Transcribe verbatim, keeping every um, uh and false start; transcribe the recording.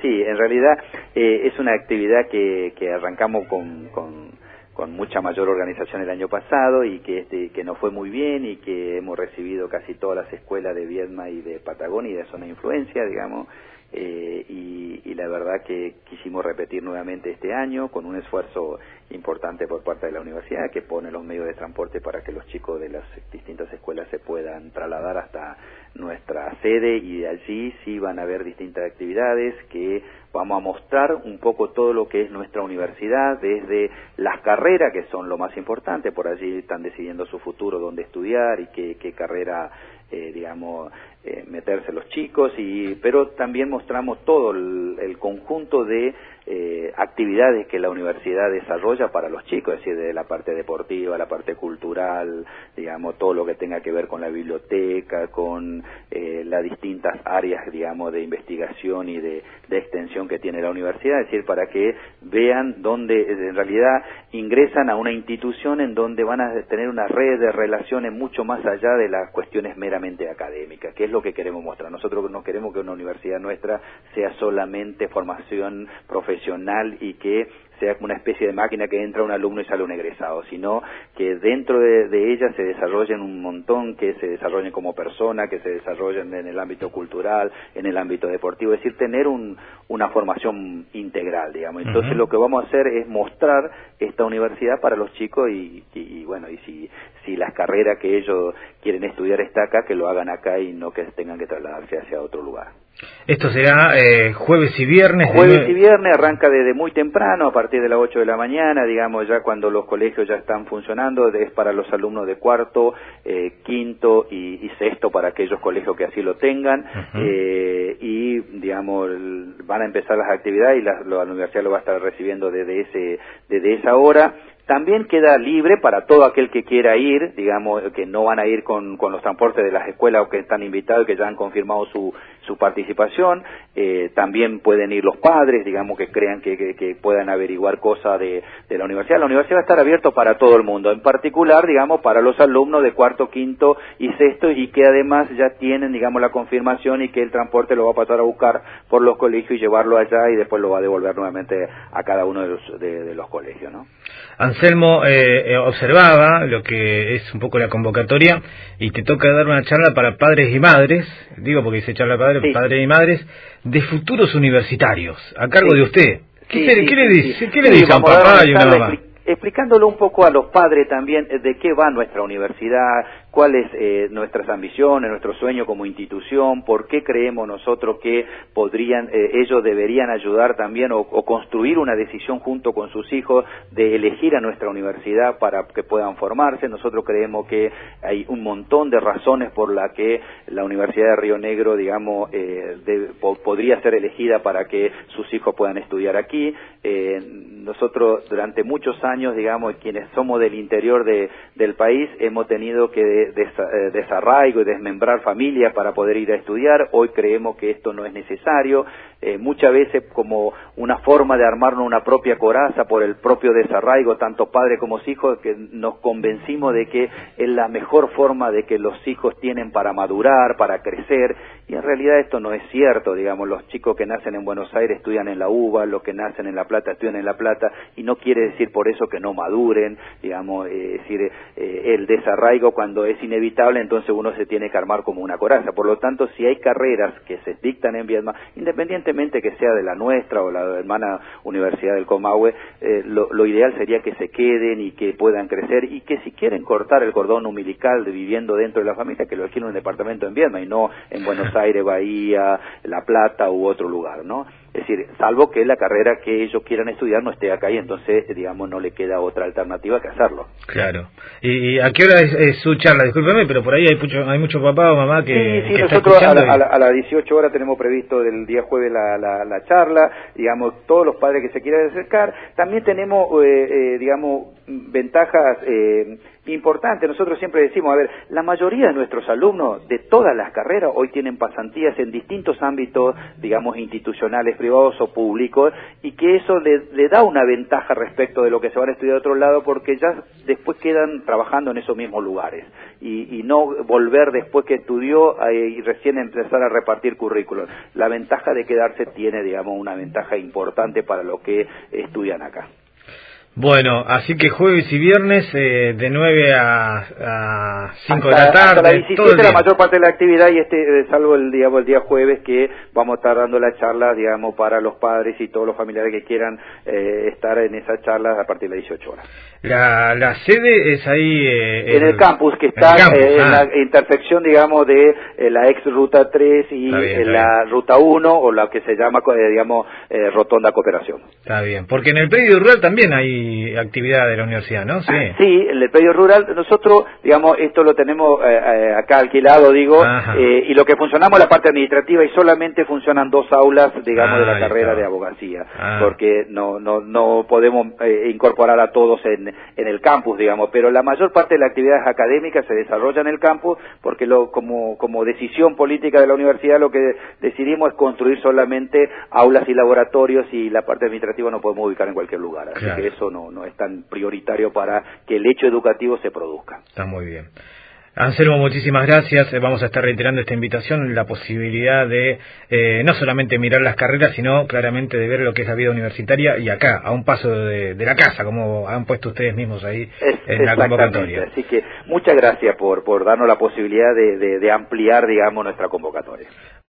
sí, en realidad eh, es una actividad que, que arrancamos con, con, con mucha mayor organización el año pasado y que, este, que nos fue muy bien y que hemos recibido casi todas las escuelas de Viedma y de Patagonia y de zona de influencia, digamos, eh, y, y la verdad que quisimos repetir nuevamente este año con un esfuerzo importante por parte de la universidad que pone los medios de transporte para que los chicos de las distintas escuelas se puedan trasladar hasta nuestra sede y de allí sí van a haber distintas actividades que vamos a mostrar un poco todo lo que es nuestra universidad, desde las carreras que son lo más importante, por allí están decidiendo su futuro, dónde estudiar y qué, qué carrera eh, digamos eh, meterse los chicos, y pero también mostramos todo el, el conjunto de eh, actividades que la universidad desarrolla para los chicos, es decir, de la parte deportiva, la parte cultural, digamos, todo lo que tenga que ver con la biblioteca, con eh, las distintas áreas, digamos, de investigación y de, de extensión que tiene la universidad, es decir, para que vean dónde en realidad ingresan a una institución en donde van a tener una red de relaciones mucho más allá de las cuestiones meramente académicas, que es lo que queremos mostrar. Nosotros no queremos que una universidad nuestra sea solamente formación profesional y que sea como una especie de máquina que entra un alumno y sale un egresado, sino que dentro de, de ella se desarrollen un montón, que se desarrollen como persona, que se desarrollen en el ámbito cultural, en el ámbito deportivo, es decir, tener un, una formación integral, digamos. Entonces uh-huh. lo que vamos a hacer es mostrar esta universidad para los chicos y, y, y bueno, y si, si las carreras que ellos quieren estudiar está acá, que lo hagan acá y no que tengan que trasladarse hacia otro lugar. Esto será eh, jueves y viernes. Jueves y viernes, arranca desde muy temprano, a partir de las ocho de la mañana, digamos, ya cuando los colegios ya están funcionando, es para los alumnos de cuarto, eh, quinto y, y sexto, para aquellos colegios que así lo tengan, uh-huh. eh, y, digamos, van a empezar las actividades y la, la universidad lo va a estar recibiendo desde, ese, desde esa hora. También queda libre para todo aquel que quiera ir, digamos, que no van a ir con, con los transportes de las escuelas o que están invitados y que ya han confirmado su, su participación. Eh, también pueden ir los padres, digamos, que crean que, que, que puedan averiguar cosas de, de la universidad. La universidad va a estar abierta para todo el mundo, en particular, digamos, para los alumnos de cuarto, quinto y sexto, y que además ya tienen, digamos, la confirmación y que el transporte lo va a pasar a buscar por los colegios y llevarlo allá y después lo va a devolver nuevamente a cada uno de los, de, de los colegios, ¿no? Anselmo, eh, observaba lo que es un poco la convocatoria y te toca dar una charla para padres y madres, digo porque dice charla para padres, sí. padres y madres, de futuros universitarios, a cargo sí. de usted. ¿Qué, sí, se, sí, ¿qué le dice, sí, ¿qué le sí, dice a un papá y una mamá? Expli explicándolo un poco a los padres también de qué va nuestra universidad, cuáles eh, nuestras ambiciones, nuestro sueño como institución, por qué creemos nosotros que podrían, eh, ellos deberían ayudar también o, o construir una decisión junto con sus hijos de elegir a nuestra universidad para que puedan formarse. Nosotros creemos que hay un montón de razones por las que la Universidad de Río Negro, digamos, eh, de, po podría ser elegida para que sus hijos puedan estudiar aquí. Eh, nosotros durante muchos años, digamos, quienes somos del interior de, del país, hemos tenido que Des, eh, desarraigo y desmembrar familias para poder ir a estudiar. Hoy creemos que esto no es necesario, eh, muchas veces como una forma de armarnos una propia coraza por el propio desarraigo, tanto padres como hijos, que nos convencimos de que es la mejor forma de que los hijos tienen para madurar, para crecer, y en realidad esto no es cierto. Digamos, los chicos que nacen en Buenos Aires estudian en la UBA, los que nacen en La Plata estudian en La Plata, y no quiere decir por eso que no maduren, digamos, eh, es decir, eh, el desarraigo cuando es inevitable, entonces uno se tiene que armar como una coraza. Por lo tanto, si hay carreras que se dictan en Viedma, independientemente que sea de la nuestra o la hermana Universidad del Comahue, eh, lo, lo ideal sería que se queden y que puedan crecer, y que si quieren cortar el cordón umbilical de viviendo dentro de la familia, que lo alquilen un departamento en Viedma y no en Buenos Aires, Bahía, La Plata u otro lugar, ¿no? Es decir, salvo que la carrera que ellos quieran estudiar no esté acá y entonces, digamos, no le queda otra alternativa que hacerlo. Claro. ¿Y a qué hora es, es su charla? Discúlpeme, pero por ahí hay mucho, hay mucho papá o mamá que, sí, sí, que nosotros está a, la, y... a, la, a las dieciocho horas tenemos previsto del día jueves la, la, la charla, digamos, todos los padres que se quieran acercar. También tenemos, eh, eh, digamos, ventajas... Eh, importante. Nosotros siempre decimos, a ver, la mayoría de nuestros alumnos de todas las carreras hoy tienen pasantías en distintos ámbitos, digamos, institucionales, privados o públicos, y que eso le, le da una ventaja respecto de lo que se van a estudiar de otro lado, porque ya después quedan trabajando en esos mismos lugares, y, y no volver después que estudió eh, y recién empezar a repartir currículum. La ventaja de quedarse tiene, digamos, una ventaja importante para los que estudian acá. Bueno, así que jueves y viernes eh, de nueve a cinco de hasta, la tarde. Hasta la diecisiete la mayor parte de la actividad, y este eh, salvo el día, el día jueves, que vamos a estar dando la charla, digamos, para los padres y todos los familiares que quieran eh, estar en esa charla a partir de las dieciocho horas. La, la sede es ahí... Eh, en el, el campus, que está campus, eh, ah. en la intersección, digamos, de eh, la ex Ruta tres y bien, en la bien. Ruta uno, o la que se llama, eh, digamos, eh, Rotonda Cooperación. Está bien, porque en el predio rural también hay actividad de la universidad, ¿no? Sí, sí, en el predio rural, nosotros, digamos, esto lo tenemos eh, eh, acá alquilado, digo, eh, y lo que funcionamos es la parte administrativa, y solamente funcionan dos aulas, digamos, ah, de la carrera está. de abogacía, ah. porque no no no podemos eh, incorporar a todos en, en el campus, digamos, pero la mayor parte de las actividades académicas se desarrolla en el campus, porque lo como como decisión política de la universidad lo que decidimos es construir solamente aulas y laboratorios, y la parte administrativa no podemos ubicar en cualquier lugar, así claro. que eso no no es tan prioritario para que el hecho educativo se produzca. Está muy bien. Anselmo, muchísimas gracias. Vamos a estar reiterando esta invitación, la posibilidad de eh, no solamente mirar las carreras, sino claramente de ver lo que es la vida universitaria, y acá, a un paso de, de la casa, como han puesto ustedes mismos ahí es, en la convocatoria. Así que muchas gracias por, por darnos la posibilidad de, de, de ampliar, digamos, nuestra convocatoria.